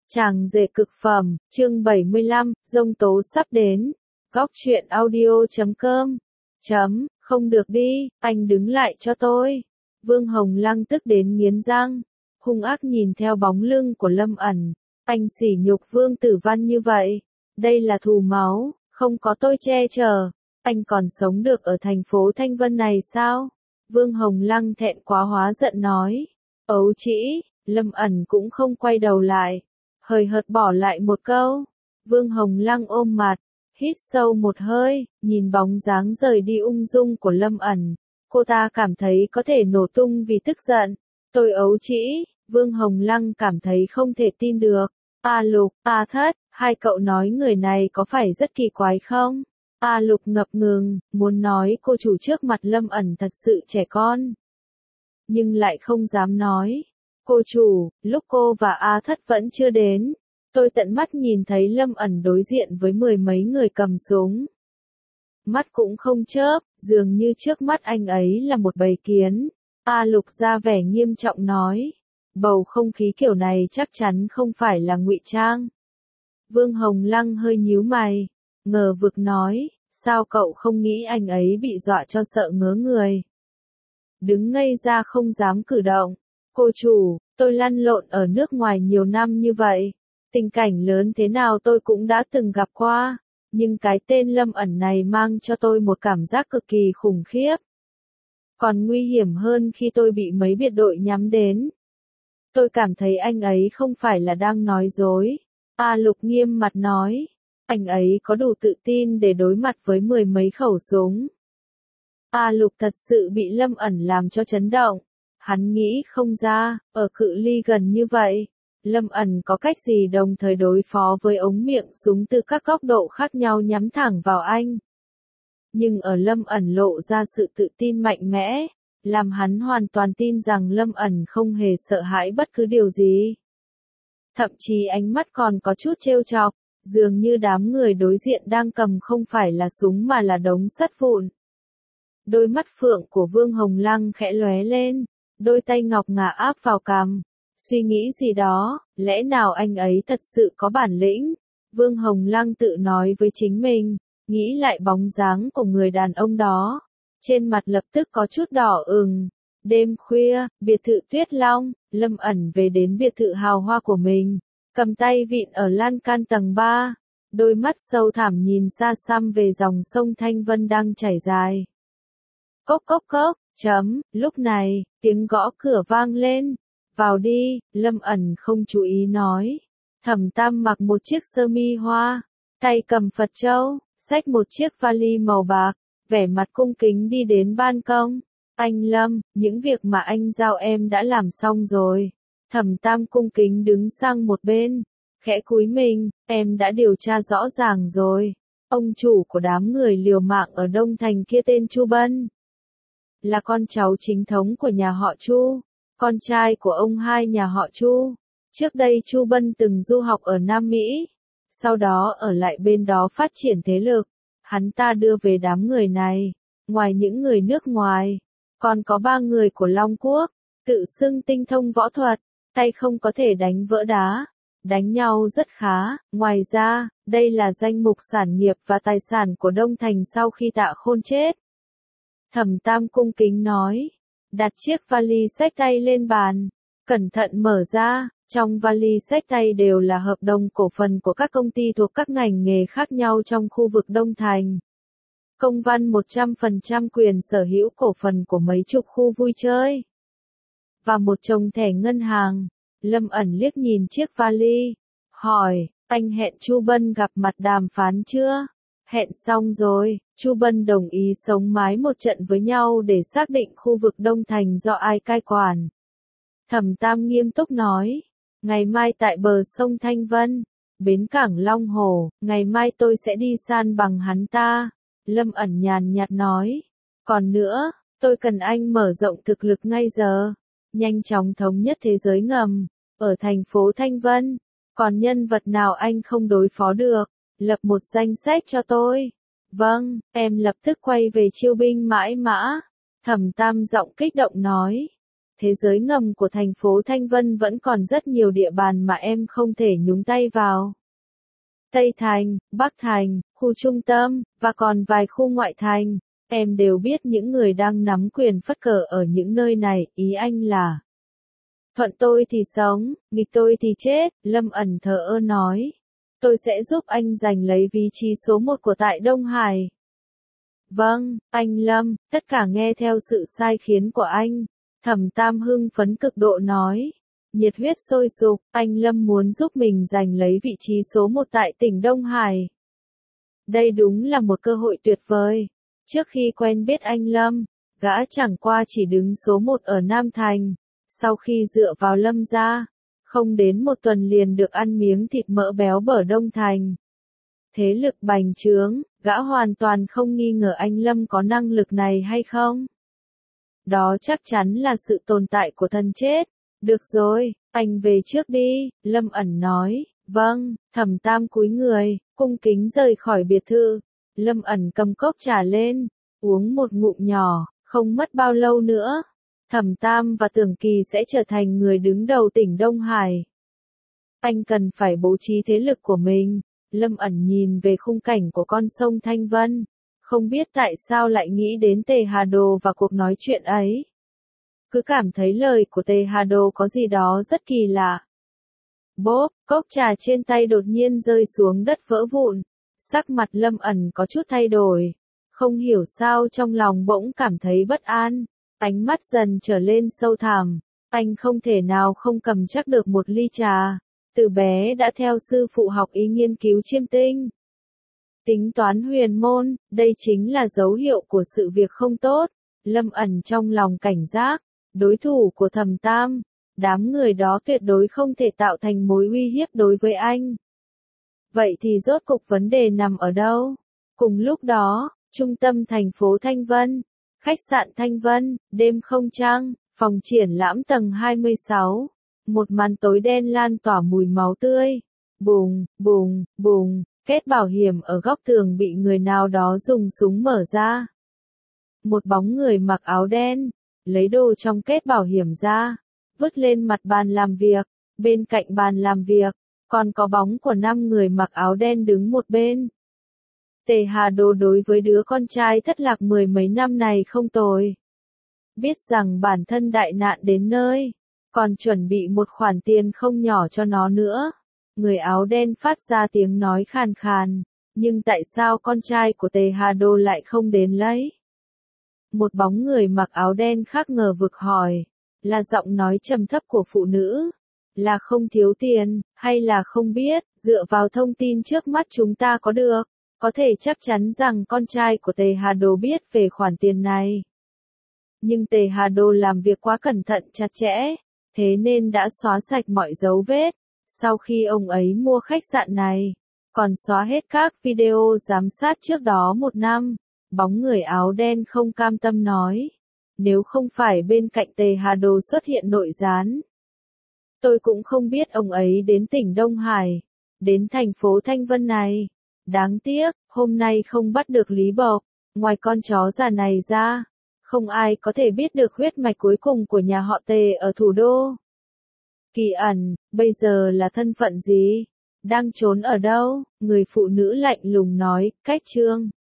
Chàng rể cực phẩm, chương 75, giông tố sắp đến. Góc truyện audio.com. Không được đi, anh đứng lại cho tôi. Vương Hồng Lăng tức đến nghiến răng, hung ác nhìn theo bóng lưng của Lâm ẩn. Anh sỉ nhục Vương Tử Văn như vậy, đây là thù máu, không có tôi che chở, anh còn sống được ở thành phố Thanh Vân này sao? Vương Hồng Lăng thẹn quá hóa giận nói. Ấu trĩ, Lâm ẩn cũng không quay đầu lại, hời hợt bỏ lại một câu. Vương Hồng Lăng ôm mặt, hít sâu một hơi, nhìn bóng dáng rời đi ung dung của Lâm ẩn. Cô ta cảm thấy có thể nổ tung vì tức giận. Tôi ấu trĩ, Vương Hồng Lăng cảm thấy không thể tin được. A Lục, A Thất, hai cậu nói người này có phải rất kỳ quái không? A Lục ngập ngừng, muốn nói cô chủ trước mặt Lâm ẩn thật sự trẻ con, nhưng lại không dám nói. Cô chủ, lúc cô và A Thất vẫn chưa đến, tôi tận mắt nhìn thấy Lâm ẩn đối diện với mười mấy người cầm súng. Mắt cũng không chớp, dường như trước mắt anh ấy là một bầy kiến. A Lục ra vẻ nghiêm trọng nói. Bầu không khí kiểu này chắc chắn không phải là ngụy trang. Vương Hồng Lăng hơi nhíu mày, ngờ vực nói, sao cậu không nghĩ anh ấy bị dọa cho sợ ngớ người? Đứng ngây ra không dám cử động. Cô chủ, tôi lăn lộn ở nước ngoài nhiều năm như vậy, tình cảnh lớn thế nào tôi cũng đã từng gặp qua, nhưng cái tên Lâm ẩn này mang cho tôi một cảm giác cực kỳ khủng khiếp. Còn nguy hiểm hơn khi tôi bị mấy biệt đội nhắm đến. Tôi cảm thấy anh ấy không phải là đang nói dối. A Lục nghiêm mặt nói, anh ấy có đủ tự tin để đối mặt với mười mấy khẩu súng. A Lục thật sự bị Lâm ẩn làm cho chấn động. Hắn nghĩ không ra, ở cự ly gần như vậy, Lâm ẩn có cách gì đồng thời đối phó với ống miệng súng từ các góc độ khác nhau nhắm thẳng vào anh. Nhưng ở Lâm ẩn lộ ra sự tự tin mạnh mẽ, làm hắn hoàn toàn tin rằng Lâm ẩn không hề sợ hãi bất cứ điều gì. Thậm chí ánh mắt còn có chút trêu chọc, dường như đám người đối diện đang cầm không phải là súng mà là đống sắt vụn. Đôi mắt phượng của Vương Hồng Lăng khẽ lóe lên, đôi tay ngọc ngà áp vào cằm, suy nghĩ gì đó, lẽ nào anh ấy thật sự có bản lĩnh? Vương Hồng Lăng tự nói với chính mình, nghĩ lại bóng dáng của người đàn ông đó, trên mặt lập tức có chút đỏ ửng. Đêm khuya, biệt thự Tuyết Long, Lâm ẩn về đến biệt thự hào hoa của mình, cầm tay vịn ở lan can tầng 3, đôi mắt sâu thẳm nhìn xa xăm về dòng sông Thanh Vân đang chảy dài. Cốc cốc cốc, lúc này, tiếng gõ cửa vang lên. Vào đi, Lâm ẩn không chú ý nói. Thẩm Tam mặc một chiếc sơ mi hoa, tay cầm Phật châu, xách một chiếc vali màu bạc, vẻ mặt cung kính đi đến ban công. Anh Lâm, những việc mà anh giao em đã làm xong rồi. Thẩm Tam cung kính đứng sang một bên, khẽ cúi mình, em đã điều tra rõ ràng rồi. Ông chủ của đám người liều mạng ở Đông Thành kia tên Chu Bân, là con cháu chính thống của nhà họ Chu, con trai của ông hai nhà họ Chu. Trước đây Chu Bân từng du học ở Nam Mỹ, sau đó ở lại bên đó phát triển thế lực. Hắn ta đưa về đám người này, ngoài những người nước ngoài, còn có 3 người của Long Quốc, tự xưng tinh thông võ thuật, tay không có thể đánh vỡ đá, đánh nhau rất khá. Ngoài ra, đây là danh mục sản nghiệp và tài sản của Đông Thành sau khi Tạ Khôn chết. Thẩm Tam cung kính nói, đặt chiếc vali xách tay lên bàn, cẩn thận mở ra, trong vali xách tay đều là hợp đồng cổ phần của các công ty thuộc các ngành nghề khác nhau trong khu vực Đông Thành. Công văn 100% quyền sở hữu cổ phần của mấy chục khu vui chơi. Và một chồng thẻ ngân hàng. Lâm ẩn liếc nhìn chiếc vali, hỏi, anh hẹn Chu Bân gặp mặt đàm phán chưa? Hẹn xong rồi, Chu Bân đồng ý sống mái một trận với nhau để xác định khu vực Đông Thành do ai cai quản. Thẩm Tam nghiêm túc nói, ngày mai tại bờ sông Thanh Vân, bến cảng Long Hồ, ngày mai tôi sẽ đi san bằng hắn ta. Lâm ẩn nhàn nhạt nói, còn nữa, tôi cần anh mở rộng thực lực ngay giờ, nhanh chóng thống nhất thế giới ngầm, ở thành phố Thanh Vân, còn nhân vật nào anh không đối phó được, lập một danh sách cho tôi. Vâng, em lập tức quay về chiêu binh mãi mã. Thẩm Tam giọng kích động nói. thế giới ngầm của thành phố Thanh Vân vẫn còn rất nhiều địa bàn mà em không thể nhúng tay vào. Tây Thành, Bắc Thành, khu trung tâm, và còn vài khu ngoại thành, em đều biết những người đang nắm quyền phất cờ ở những nơi này, ý anh là thuận tôi thì sống, nghịch tôi thì chết, Lâm ẩn thờ ơ nói. Tôi sẽ giúp anh giành lấy vị trí số 1 của tại Đông Hải. Vâng, anh Lâm, tất cả nghe theo sự sai khiến của anh. Thẩm Tam hưng phấn cực độ nói. Nhiệt huyết sôi sục, anh Lâm muốn giúp mình giành lấy vị trí số 1 tại tỉnh Đông Hải. Đây đúng là một cơ hội tuyệt vời. Trước khi quen biết anh Lâm, gã chẳng qua chỉ đứng số 1 ở Nam Thành. Sau khi dựa vào Lâm gia, không đến một tuần liền được ăn miếng thịt mỡ béo bở Đông Thành. Thế lực bành trướng, gã hoàn toàn không nghi ngờ anh Lâm có năng lực này hay không. Đó chắc chắn là sự tồn tại của thần chết. Được rồi, anh về trước đi, Lâm ẩn nói. Vâng, Thẩm Tam cúi người, cung kính rời khỏi biệt thự. Lâm ẩn cầm cốc trà lên, uống một ngụm nhỏ, không mất bao lâu nữa. Thẩm Tam và Tưởng Kỳ sẽ trở thành người đứng đầu tỉnh Đông Hải. Anh cần phải bố trí thế lực của mình. Lâm ẩn nhìn về khung cảnh của con sông Thanh Vân. Không biết tại sao lại nghĩ đến Tề Hà Đồ và cuộc nói chuyện ấy. Cứ cảm thấy lời của Tề Hà Đồ có gì đó rất kỳ lạ. Bốp, cốc trà trên tay đột nhiên rơi xuống đất vỡ vụn. Sắc mặt Lâm ẩn có chút thay đổi. Không hiểu sao trong lòng bỗng cảm thấy bất an. Ánh mắt dần trở lên sâu thẳm. Anh không thể nào không cầm chắc được một ly trà. Từ bé đã theo sư phụ học ý nghiên cứu chiêm tinh. Tính toán huyền môn, đây chính là dấu hiệu của sự việc không tốt. Lâm ẩn trong lòng cảnh giác. Đối thủ của Thẩm Tam. Đám người đó tuyệt đối không thể tạo thành mối uy hiếp đối với anh. Vậy thì rốt cục vấn đề nằm ở đâu? Cùng lúc đó, trung tâm thành phố Thanh Vân. Khách sạn Thanh Vân, đêm không trăng, phòng triển lãm tầng 26. Một màn tối đen lan tỏa mùi máu tươi. Bùng, bùng, bùng, kết bảo hiểm ở góc tường bị người nào đó dùng súng mở ra. Một bóng người mặc áo đen, lấy đồ trong kết bảo hiểm ra, vứt lên mặt bàn làm việc. Bên cạnh bàn làm việc, còn có bóng của 5 người mặc áo đen đứng một bên. Tề Hà Đồ đối với đứa con trai thất lạc 10 mấy năm này không tồi. Biết rằng bản thân đại nạn đến nơi, còn chuẩn bị một khoản tiền không nhỏ cho nó nữa. Người áo đen phát ra tiếng nói khàn khàn, nhưng tại sao con trai của Tề Hà Đồ lại không đến lấy? Một bóng người mặc áo đen khác ngờ vực hỏi, là giọng nói trầm thấp của phụ nữ, là không thiếu tiền, hay là không biết, dựa vào thông tin trước mắt chúng ta có được, có thể chắc chắn rằng con trai của Tề Hà Đồ biết về khoản tiền này. Nhưng Tề Hà Đồ làm việc quá cẩn thận chặt chẽ, thế nên đã xóa sạch mọi dấu vết. Sau khi ông ấy mua khách sạn này, còn xóa hết các video giám sát trước đó 1 năm. Bóng người áo đen không cam tâm nói. Nếu không phải bên cạnh Tề Hà Đồ xuất hiện nội gián, tôi cũng không biết ông ấy đến tỉnh Đông Hải, đến thành phố Thanh Vân này. Đáng tiếc, hôm nay không bắt được Lý Bộc, ngoài con chó già này ra, không ai có thể biết được huyết mạch cuối cùng của nhà họ Tề ở thủ đô. Kỳ ẩn, bây giờ là thân phận gì? Đang trốn ở đâu? Người phụ nữ lạnh lùng nói, cách chương.